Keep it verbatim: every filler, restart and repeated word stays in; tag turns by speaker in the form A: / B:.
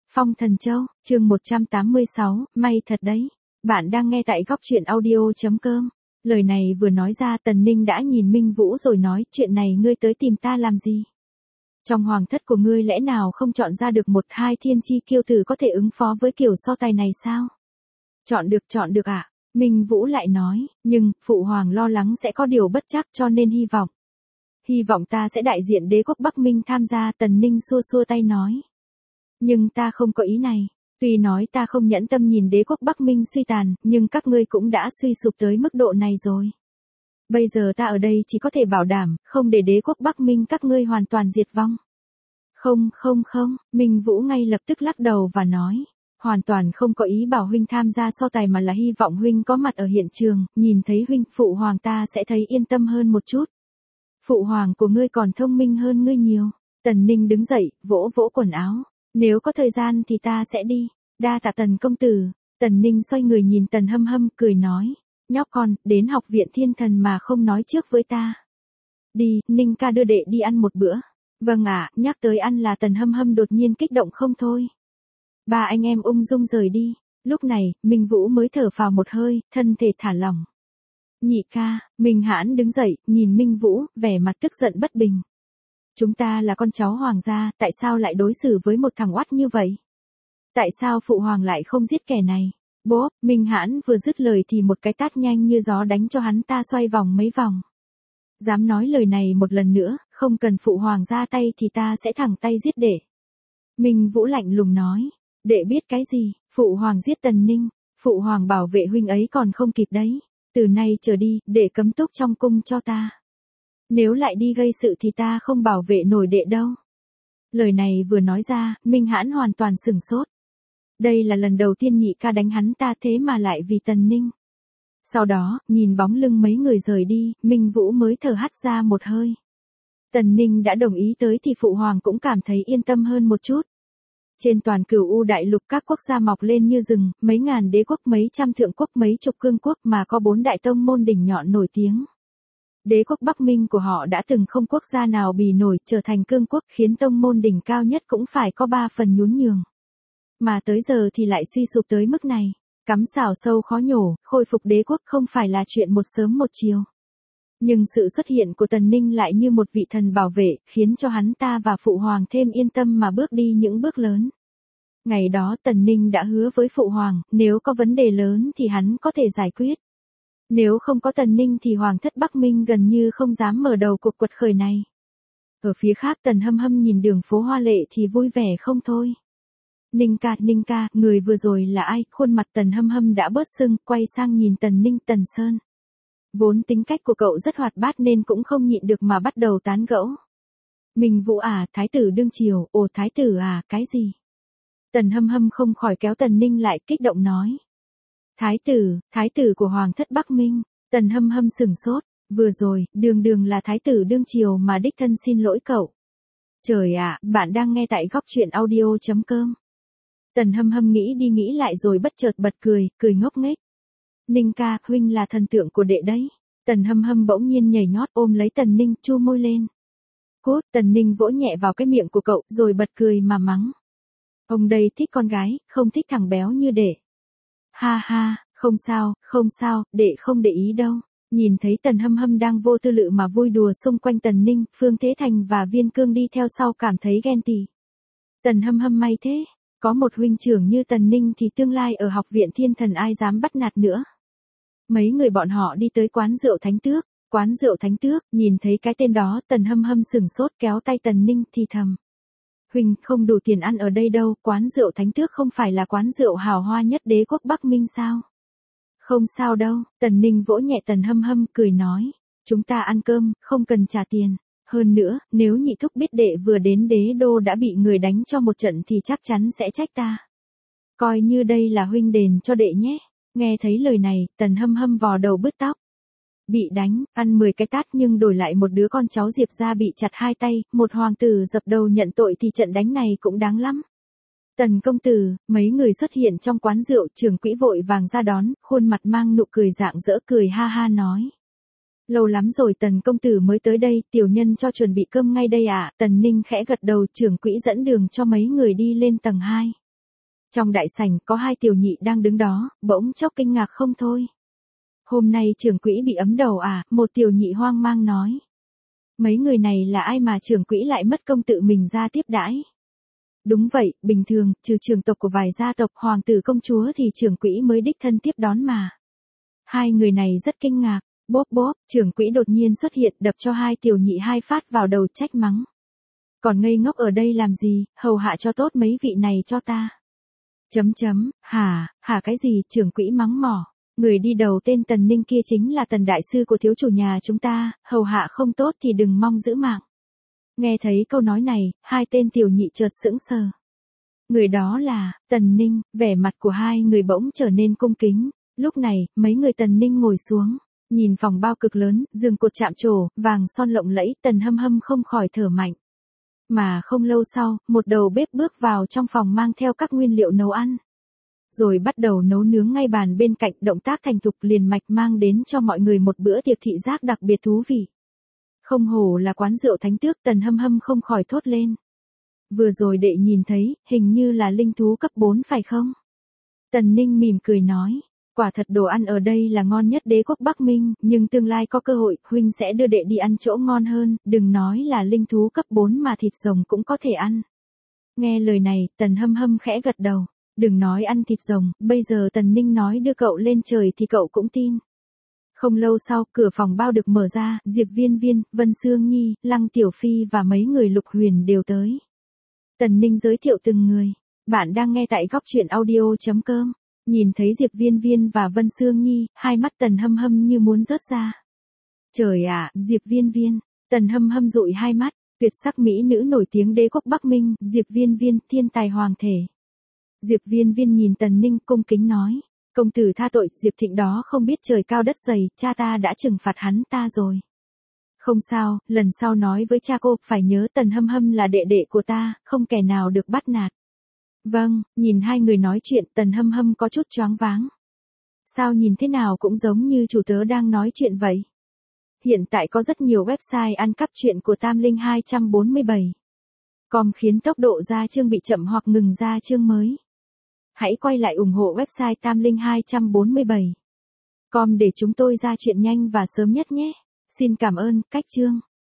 A: Phong Thần Châu, chương một trăm tám mươi sáu, may thật đấy. Bạn đang nghe tại góc truyện audio.com. Lời này vừa nói ra Tần Ninh đã nhìn Minh Vũ rồi nói, chuyện này ngươi tới tìm ta làm gì? Trong hoàng thất của ngươi lẽ nào không chọn ra được một hai thiên chi kiêu tử có thể ứng phó với kiểu so tài này sao? Chọn được chọn được ạ. À? Minh Vũ lại nói, nhưng, phụ hoàng lo lắng sẽ có điều bất chắc cho nên hy vọng. Hy vọng ta sẽ đại diện đế quốc Bắc Minh tham gia. Tần Ninh xua xua tay nói. Nhưng ta không có ý này. Tuy nói ta không nhẫn tâm nhìn đế quốc Bắc Minh suy tàn, nhưng các ngươi cũng đã suy sụp tới mức độ này rồi. Bây giờ ta ở đây chỉ có thể bảo đảm, không để đế quốc Bắc Minh các ngươi hoàn toàn diệt vong. Không, không, không, Minh Vũ ngay lập tức lắc đầu và nói. Hoàn toàn không có ý bảo huynh tham gia so tài mà là hy vọng huynh có mặt ở hiện trường, nhìn thấy huynh, phụ hoàng ta sẽ thấy yên tâm hơn một chút. Phụ hoàng của ngươi còn thông minh hơn ngươi nhiều. Tần Ninh đứng dậy, vỗ vỗ quần áo. Nếu có thời gian thì ta sẽ đi. Đa tạ Tần công tử. Tần Ninh xoay người nhìn Tần Hâm Hâm cười nói. Nhóc con, đến học viện thiên thần mà không nói trước với ta. Đi, Ninh ca đưa đệ đi ăn một bữa. Vâng ạ, nhắc tới ăn là Tần Hâm Hâm đột nhiên kích động không thôi. Ba anh em ung dung rời đi. Lúc này, Minh Vũ mới thở phào một hơi, thân thể thả lỏng. Nhị ca, Minh Hãn đứng dậy, nhìn Minh Vũ, vẻ mặt tức giận bất bình. Chúng ta là con cháu hoàng gia, tại sao lại đối xử với một thằng oắt như vậy? Tại sao phụ hoàng lại không giết kẻ này? Bố, Minh Hãn vừa dứt lời thì một cái tát nhanh như gió đánh cho hắn ta xoay vòng mấy vòng. Dám nói lời này một lần nữa, không cần phụ hoàng ra tay thì ta sẽ thẳng tay giết đệ. Minh Vũ lạnh lùng nói, đệ biết cái gì, phụ hoàng giết Tần Ninh, phụ hoàng bảo vệ huynh ấy còn không kịp đấy. Từ nay trở đi, đệ cấm túc trong cung cho ta. Nếu lại đi gây sự thì ta không bảo vệ nổi đệ đâu. Lời này vừa nói ra, Minh Hãn hoàn toàn sửng sốt. Đây là lần đầu tiên nhị ca đánh hắn ta thế mà lại vì Tần Ninh. Sau đó, nhìn bóng lưng mấy người rời đi, Minh Vũ mới thở hắt ra một hơi. Tần Ninh đã đồng ý tới thì phụ hoàng cũng cảm thấy yên tâm hơn một chút. Trên toàn Cửu U đại lục các quốc gia mọc lên như rừng, mấy ngàn đế quốc, mấy trăm thượng quốc, mấy chục cương quốc mà có bốn đại tông môn đỉnh nhọn nổi tiếng. Đế quốc Bắc Minh của họ đã từng không quốc gia nào bì nổi, trở thành cương quốc khiến tông môn đỉnh cao nhất cũng phải có ba phần nhún nhường. Mà tới giờ thì lại suy sụp tới mức này, cắm xào sâu khó nhổ, khôi phục đế quốc không phải là chuyện một sớm một chiều. Nhưng sự xuất hiện của Tần Ninh lại như một vị thần bảo vệ, khiến cho hắn ta và phụ hoàng thêm yên tâm mà bước đi những bước lớn. Ngày đó Tần Ninh đã hứa với phụ hoàng, nếu có vấn đề lớn thì hắn có thể giải quyết. Nếu không có Tần Ninh thì hoàng thất Bắc Minh gần như không dám mở đầu cuộc quật khởi này. Ở phía khác Tần Hâm Hâm nhìn đường phố hoa lệ thì vui vẻ không thôi. Ninh ca, Ninh ca, người vừa rồi là ai? Khuôn mặt Tần Hâm Hâm đã bớt sưng, quay sang nhìn Tần Ninh. Tần Sơn. Vốn tính cách của cậu rất hoạt bát nên cũng không nhịn được mà bắt đầu tán gẫu. Minh Vũ à, thái tử đương triều, ồ thái tử à, cái gì? Tần Hâm Hâm không khỏi kéo Tần Ninh lại, kích động nói. Thái tử, thái tử của hoàng thất Bắc Minh. Tần Hâm Hâm sửng sốt, vừa rồi, đường đường là thái tử đương triều mà đích thân xin lỗi cậu. Trời ạ, à, bạn đang nghe tại góc truyện audio.com. Tần Hâm Hâm nghĩ đi nghĩ lại rồi bất chợt bật cười, cười ngốc nghếch. Ninh ca, huynh là thần tượng của đệ đấy. Tần Hâm Hâm bỗng nhiên nhảy nhót ôm lấy Tần Ninh, chu môi lên. Cút, Tần Ninh vỗ nhẹ vào cái miệng của cậu, rồi bật cười mà mắng. Ông đây thích con gái, không thích thằng béo như đệ. Ha ha, không sao, không sao, đệ không để ý đâu. Nhìn thấy Tần Hâm Hâm đang vô tư lự mà vui đùa xung quanh Tần Ninh, Phương Thế Thành và Viên Cương đi theo sau cảm thấy ghen tị. Tần Hâm Hâm may thế, có một huynh trưởng như Tần Ninh thì tương lai ở học viện thiên thần ai dám bắt nạt nữa. Mấy người bọn họ đi tới quán rượu Thánh Tước, quán rượu Thánh Tước, nhìn thấy cái tên đó, Tần Hâm Hâm sửng sốt kéo tay Tần Ninh thì thầm. Huynh, không đủ tiền ăn ở đây đâu, quán rượu Thánh Tước không phải là quán rượu hào hoa nhất đế quốc Bắc Minh sao? Không sao đâu, Tần Ninh vỗ nhẹ Tần Hâm Hâm cười nói, chúng ta ăn cơm, không cần trả tiền. Hơn nữa, nếu nhị thúc biết đệ vừa đến đế đô đã bị người đánh cho một trận thì chắc chắn sẽ trách ta. Coi như đây là huynh đền cho đệ nhé. Nghe thấy lời này, Tần Hâm Hâm vò đầu bứt tóc. Bị đánh, ăn mười cái tát nhưng đổi lại một đứa con cháu Diệp gia bị chặt hai tay, một hoàng tử dập đầu nhận tội thì trận đánh này cũng đáng lắm. Tần công tử, mấy người xuất hiện trong quán rượu, trưởng quỹ vội vàng ra đón, khuôn mặt mang nụ cười rạng rỡ cười ha ha nói. Lâu lắm rồi Tần công tử mới tới đây, tiểu nhân cho chuẩn bị cơm ngay đây ạ. À? Tần Ninh khẽ gật đầu, trưởng quỹ dẫn đường cho mấy người đi lên tầng hai. Trong đại sảnh có hai tiểu nhị đang đứng đó, bỗng chốc kinh ngạc không thôi. Hôm nay trưởng quỹ bị ấm đầu à, một tiểu nhị hoang mang nói. Mấy người này là ai mà trưởng quỹ lại mất công tự mình ra tiếp đãi? Đúng vậy, bình thường, trừ trưởng tộc của vài gia tộc hoàng tử công chúa thì trưởng quỹ mới đích thân tiếp đón mà. Hai người này rất kinh ngạc, bốp bốp, trưởng quỹ đột nhiên xuất hiện đập cho hai tiểu nhị hai phát vào đầu trách mắng. Còn ngây ngốc ở đây làm gì, hầu hạ cho tốt mấy vị này cho ta. Chấm chấm, hả, hả cái gì, trưởng quỹ mắng mỏ. Người đi đầu tên Tần Ninh kia chính là Tần đại sư của thiếu chủ nhà chúng ta, hầu hạ không tốt thì đừng mong giữ mạng. Nghe thấy câu nói này, hai tên tiểu nhị chợt sững sờ. Người đó là, Tần Ninh, vẻ mặt của hai người bỗng trở nên cung kính. Lúc này, mấy người Tần Ninh ngồi xuống, nhìn phòng bao cực lớn, giường cột chạm trổ, vàng son lộng lẫy, Tần Hâm Hâm không khỏi thở mạnh. Mà không lâu sau, một đầu bếp bước vào trong phòng mang theo các nguyên liệu nấu ăn. Rồi bắt đầu nấu nướng ngay bàn bên cạnh, động tác thành thục liền mạch mang đến cho mọi người một bữa tiệc thị giác đặc biệt thú vị. Không hổ là quán rượu thánh tước, Tần Hâm Hâm không khỏi thốt lên. Vừa rồi đệ nhìn thấy, hình như là linh thú cấp bốn phải không? Tần Ninh mỉm cười nói, quả thật đồ ăn ở đây là ngon nhất đế quốc Bắc Minh, nhưng tương lai có cơ hội, huynh sẽ đưa đệ đi ăn chỗ ngon hơn, đừng nói là linh thú cấp bốn mà thịt rồng cũng có thể ăn. Nghe lời này, Tần Hâm Hâm khẽ gật đầu, đừng nói ăn thịt rồng, bây giờ Tần Ninh nói đưa cậu lên trời thì cậu cũng tin. Không lâu sau, cửa phòng bao được mở ra, Diệp Viên Viên, Vân Sương Nhi, Lăng Tiểu Phi và mấy người Lục Huyền đều tới. Tần Ninh giới thiệu từng người. Bạn đang nghe tại góc truyện audio chấm com. Nhìn thấy Diệp Viên Viên và Vân Sương Nhi, hai mắt Tần Hâm Hâm như muốn rớt ra. Trời ạ, Diệp Viên Viên, Tần Hâm Hâm dụi hai mắt, tuyệt sắc mỹ nữ nổi tiếng đế quốc Bắc Minh, Diệp Viên Viên, thiên tài hoàng thể. Diệp Viên Viên nhìn Tần Ninh cung kính nói, công tử tha tội, Diệp Thịnh đó không biết trời cao đất dày, cha ta đã trừng phạt hắn ta rồi. Không sao, lần sau nói với cha cô, phải nhớ Tần Hâm Hâm là đệ đệ của ta, không kẻ nào được bắt nạt. Vâng, nhìn hai người nói chuyện, Tần Hâm Hâm có chút choáng váng. Sao nhìn thế nào cũng giống như chủ tớ đang nói chuyện vậy. Hiện tại có rất nhiều website ăn cắp chuyện của Tam Linh hai bốn bảy. Com khiến tốc độ ra chương bị chậm hoặc ngừng ra chương mới. Hãy quay lại ủng hộ website Tam Linh hai bốn bảy. Com để chúng tôi ra chuyện nhanh và sớm nhất nhé. Xin cảm ơn, cách chương.